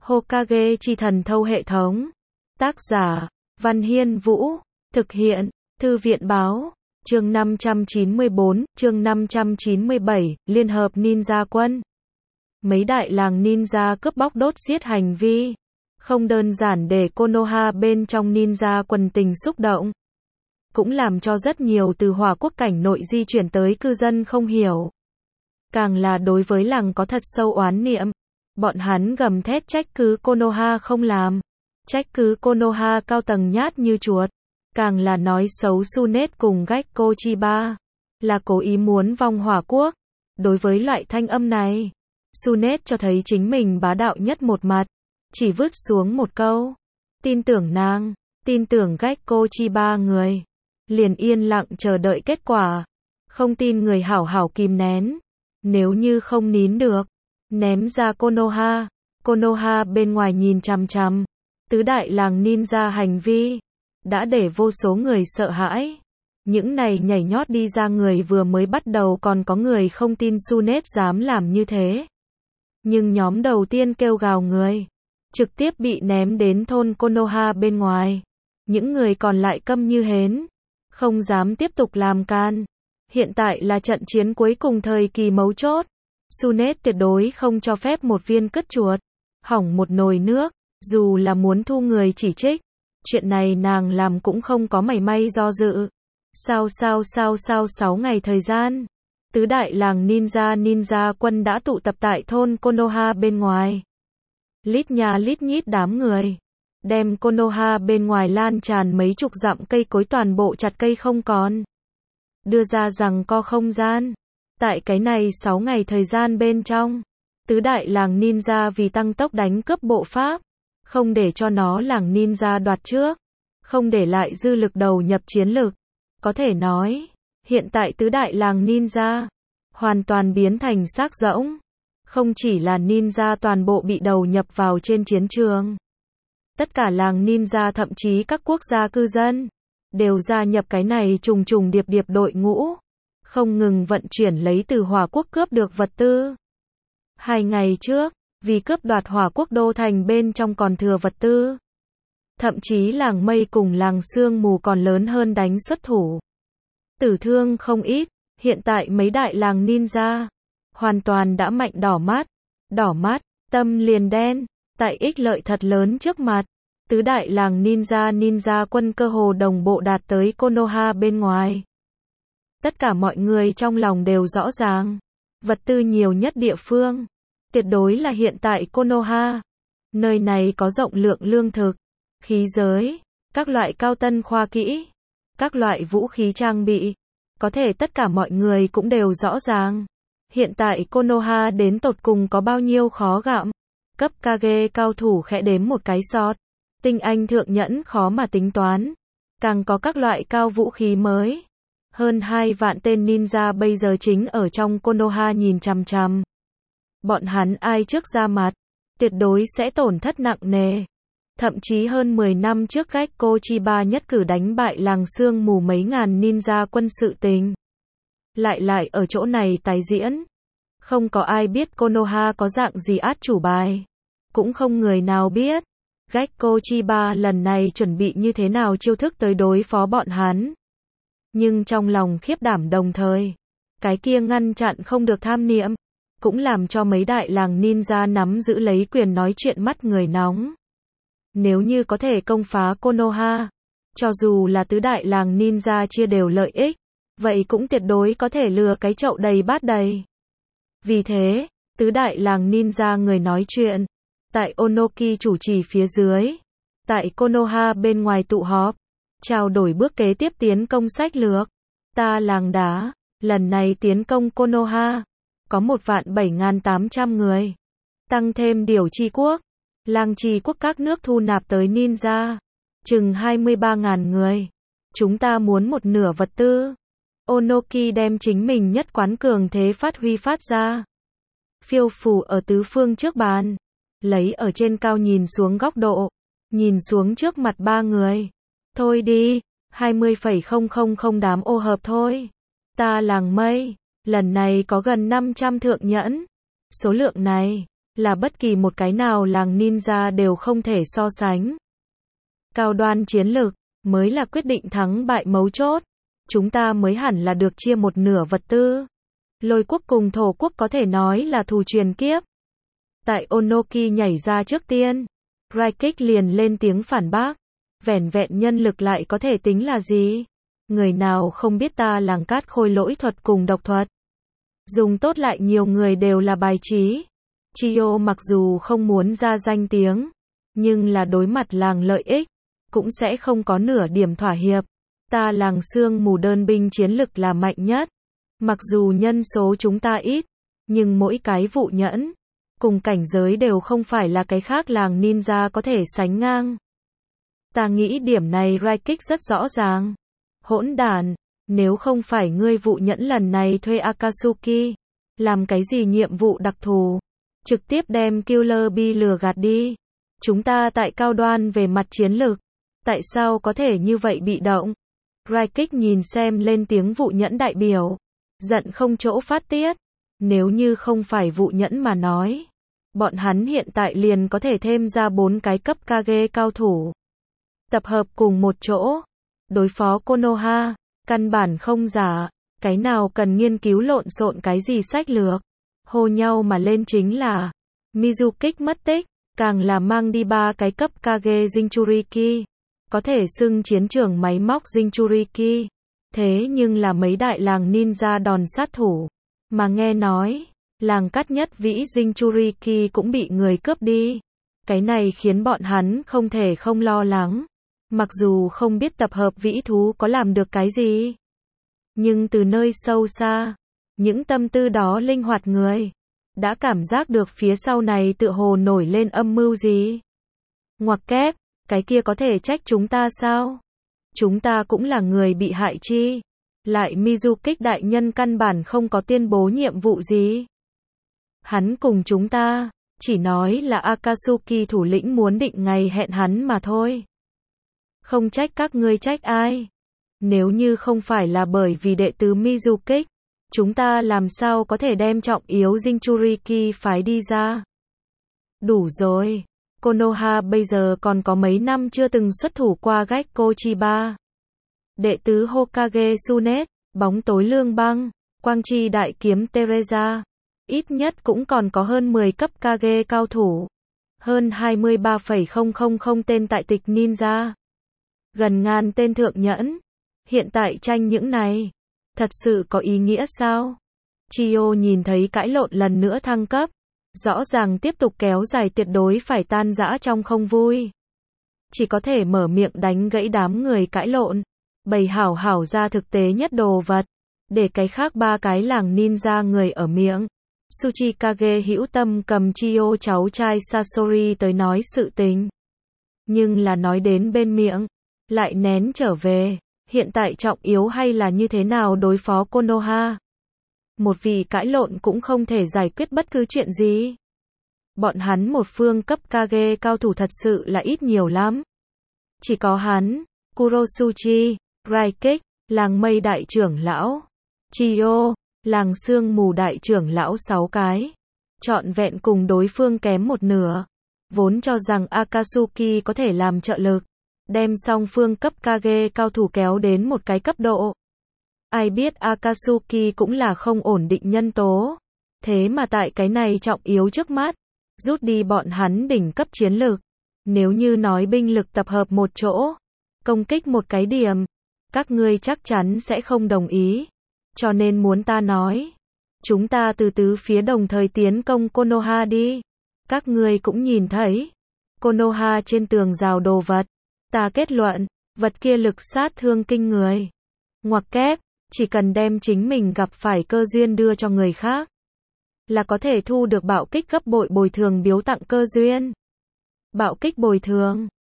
Hokage chi thần thâu hệ thống. Tác giả, Văn Hiên Vũ. Thực hiện, Thư viện báo. Chương 594, chương 597, Liên hợp ninja quân. Mấy đại làng ninja cướp bóc đốt giết hành vi. Không đơn giản để Konoha bên trong ninja quần tình xúc động. Cũng làm cho rất nhiều từ hỏa quốc cảnh nội di chuyển tới cư dân không hiểu. Càng là đối với làng có thật sâu oán niệm. Bọn hắn gầm thét trách cứ Konoha không làm. Trách cứ Konoha cao tầng nhát như chuột. Càng là nói xấu Tsunade cùng Gekko Chiba. Là cố ý muốn vong hỏa quốc. Đối với loại thanh âm này, Tsunade cho thấy chính mình bá đạo nhất một mặt. Chỉ vứt xuống một câu. Tin tưởng nàng, tin tưởng Gekko Chiba người. Liền yên lặng chờ đợi kết quả. Không tin người hảo hảo kìm nén. Nếu như không nín được, ném ra Konoha. Konoha bên ngoài nhìn chằm chằm. Tứ đại làng ninja hành vi đã để vô số người sợ hãi. Những này nhảy nhót đi ra người vừa mới bắt đầu còn có người không tin Tsunade dám làm như thế. Nhưng nhóm đầu tiên kêu gào người trực tiếp bị ném đến thôn Konoha bên ngoài. Những người còn lại câm như hến, không dám tiếp tục làm can. Hiện tại là trận chiến cuối cùng thời kỳ mấu chốt. Tsunade tuyệt đối không cho phép một viên cứt chuột hỏng một nồi nước, dù là muốn thu người chỉ trích. Chuyện này nàng làm cũng không có mảy may do dự. Sao 6 ngày thời gian, tứ đại làng ninja quân đã tụ tập tại thôn Konoha bên ngoài. Lít nhà lít nhít đám người, đem Konoha bên ngoài lan tràn mấy chục dặm cây cối toàn bộ chặt cây không còn. Đưa ra rằng co không gian. Tại cái này 6 ngày thời gian bên trong, tứ đại làng ninja vì tăng tốc đánh cướp bộ pháp, không để cho nó làng ninja đoạt trước, không để lại dư lực đầu nhập chiến lực. Có thể nói, hiện tại tứ đại làng ninja hoàn toàn biến thành xác rỗng. Không chỉ là ninja toàn bộ bị đầu nhập vào trên chiến trường. Tất cả làng ninja thậm chí các quốc gia cư dân đều gia nhập cái này trùng trùng điệp điệp đội ngũ, không ngừng vận chuyển lấy từ hỏa quốc cướp được vật tư. 2 ngày trước, vì cướp đoạt hỏa quốc đô thành bên trong còn thừa vật tư. Thậm chí làng mây cùng làng sương mù còn lớn hơn đánh xuất thủ. Tử thương không ít, hiện tại mấy đại làng ninja hoàn toàn đã mạnh đỏ mắt, tâm liền đen. Tại ích lợi thật lớn trước mặt, tứ đại làng ninja quân cơ hồ đồng bộ đạt tới Konoha bên ngoài. Tất cả mọi người trong lòng đều rõ ràng, vật tư nhiều nhất địa phương tuyệt đối là hiện tại Konoha. Nơi này có rộng lượng lương thực, khí giới, các loại cao tân khoa kỹ, các loại vũ khí trang bị. Có thể tất cả mọi người cũng đều rõ ràng, hiện tại Konoha đến tột cùng có bao nhiêu khó gặm. Cấp Kage cao thủ khẽ đếm một cái sọt. Tinh anh thượng nhẫn khó mà tính toán. Càng có các loại cao vũ khí mới. Hơn 2 vạn tên ninja bây giờ chính ở trong Konoha nhìn chằm chằm. Bọn hắn ai trước ra mặt, tuyệt đối sẽ tổn thất nặng nề. Thậm chí hơn 10 năm trước Gekko Chiba nhất cử đánh bại làng sương mù mấy ngàn ninja quân sự tình. Lại ở chỗ này tái diễn. Không có ai biết Konoha có dạng gì át chủ bài. Cũng không người nào biết Gekko Chiba lần này chuẩn bị như thế nào chiêu thức tới đối phó bọn hắn. Nhưng trong lòng khiếp đảm đồng thời, cái kia ngăn chặn không được tham niệm, cũng làm cho mấy đại làng ninja nắm giữ lấy quyền nói chuyện mắt người nóng. Nếu như có thể công phá Konoha, cho dù là tứ đại làng ninja chia đều lợi ích, vậy cũng tuyệt đối có thể lừa cái chậu đầy bát đầy. Vì thế, tứ đại làng ninja người nói chuyện, tại Onoki chủ trì phía dưới, tại Konoha bên ngoài tụ họp, trao đổi bước kế tiếp tiến công sách lược. Ta làng đá, lần này tiến công Konoha, có 1.7.800 người. Tăng thêm điều chi quốc, làng trì quốc các nước thu nạp tới ninja, chừng 23.000 người. Chúng ta muốn một nửa vật tư. Onoki đem chính mình nhất quán cường thế phát huy phát ra. Phiêu phù ở tứ phương trước bàn, lấy ở trên cao nhìn xuống góc độ, nhìn xuống trước mặt 3 người. Thôi đi, 20,000 đám ô hợp thôi. Ta làng mây, lần này có gần 500 thượng nhẫn. Số lượng này, là bất kỳ một cái nào làng ninja đều không thể so sánh. Cao đoan chiến lược mới là quyết định thắng bại mấu chốt. Chúng ta mới hẳn là được chia một nửa vật tư. Lôi quốc cùng thổ quốc có thể nói là thù truyền kiếp. Tại Onoki nhảy ra trước tiên, Raikik liền lên tiếng phản bác. Vẻn vẹn nhân lực lại có thể tính là gì? Người nào không biết ta làng cát khôi lỗi thuật cùng độc thuật. Dùng tốt lại nhiều người đều là bài trí. Chiyo mặc dù không muốn ra danh tiếng, nhưng là đối mặt làng lợi ích, cũng sẽ không có nửa điểm thỏa hiệp. Ta làng sương mù đơn binh chiến lực là mạnh nhất. Mặc dù nhân số chúng ta ít, nhưng mỗi cái vụ nhẫn, cùng cảnh giới đều không phải là cái khác làng ninja có thể sánh ngang. Ta nghĩ điểm này Raikik rất rõ ràng. Hỗn đản, nếu không phải ngươi vụ nhẫn lần này thuê Akatsuki, làm cái gì nhiệm vụ đặc thù, trực tiếp đem Killer Bee lừa gạt đi. Chúng ta tại cao đoan về mặt chiến lược, tại sao có thể như vậy bị động? Raikik nhìn xem lên tiếng vụ nhẫn đại biểu, giận không chỗ phát tiết. Nếu như không phải vụ nhẫn mà nói, bọn hắn hiện tại liền có thể thêm ra 4 cái cấp Kage cao thủ. Tập hợp cùng một chỗ, đối phó Konoha, căn bản không giả, cái nào cần nghiên cứu lộn xộn cái gì sách lược. Hô nhau mà lên chính là, Mizukik mất tích, càng là mang đi 3 cái cấp Kage Jinchuriki, có thể xưng chiến trường máy móc Jinchuriki. Thế nhưng là mấy đại làng ninja đòn sát thủ, mà nghe nói, làng cát nhất vĩ Jinchuriki cũng bị người cướp đi. Cái này khiến bọn hắn không thể không lo lắng. Mặc dù không biết tập hợp vĩ thú có làm được cái gì, nhưng từ nơi sâu xa, những tâm tư đó linh hoạt người, đã cảm giác được phía sau này tựa hồ nổi lên âm mưu gì. Ngoặc kép, cái kia có thể trách chúng ta sao? Chúng ta cũng là người bị hại chi. Lại Mizukik đại nhân căn bản không có tuyên bố nhiệm vụ gì. Hắn cùng chúng ta, chỉ nói là Akatsuki thủ lĩnh muốn định ngày hẹn hắn mà thôi. Không trách các ngươi trách ai. Nếu như không phải là bởi vì đệ tứ Mizukik, chúng ta làm sao có thể đem trọng yếu Jinchuriki phái đi ra. Đủ rồi. Konoha bây giờ còn có mấy năm chưa từng xuất thủ qua Gekko Chiba. Đệ tứ Hokage Tsunet, bóng tối lương băng, quang chi đại kiếm Teresa. Ít nhất cũng còn có hơn 10 cấp Kage cao thủ. Hơn 23,000 tên tại tịch ninja. Gần ngàn tên thượng nhẫn. Hiện tại tranh những này, thật sự có ý nghĩa sao? Chiyo nhìn thấy cãi lộn lần nữa thăng cấp. Rõ ràng tiếp tục kéo dài tuyệt đối phải tan rã trong không vui. Chỉ có thể mở miệng đánh gãy đám người cãi lộn. Bày hảo hảo ra thực tế nhất đồ vật. Để cái khác 3 cái làng ninja người ở miệng. Tsuchikage hữu tâm cầm Chiyo cháu trai Sasori tới nói sự tình. Nhưng là nói đến bên miệng, lại nén trở về. Hiện tại trọng yếu hay là như thế nào đối phó Konoha? Một vị cãi lộn cũng không thể giải quyết bất cứ chuyện gì. Bọn hắn một phương cấp Kage cao thủ thật sự là ít nhiều lắm. Chỉ có hắn, Kurosuchi, Raikik, làng mây đại trưởng lão, Chiyo, làng sương mù đại trưởng lão 6 cái. Trọn vẹn cùng đối phương kém một nửa. Vốn cho rằng Akatsuki có thể làm trợ lực, đem song phương cấp Kage cao thủ kéo đến một cái cấp độ. Ai biết Akatsuki cũng là không ổn định nhân tố. Thế mà tại cái này trọng yếu trước mắt, rút đi bọn hắn đỉnh cấp chiến lược. Nếu như nói binh lực tập hợp một chỗ, công kích một cái điểm, các ngươi chắc chắn sẽ không đồng ý. Cho nên muốn ta nói, chúng ta từ tứ phía đồng thời tiến công Konoha đi. Các ngươi cũng nhìn thấy, Konoha trên tường rào đồ vật. Ta kết luận, vật kia lực sát thương kinh người. Ngoặc kép, chỉ cần đem chính mình gặp phải cơ duyên đưa cho người khác, là có thể thu được bạo kích gấp bội bồi thường biếu tặng cơ duyên. Bạo kích bồi thường,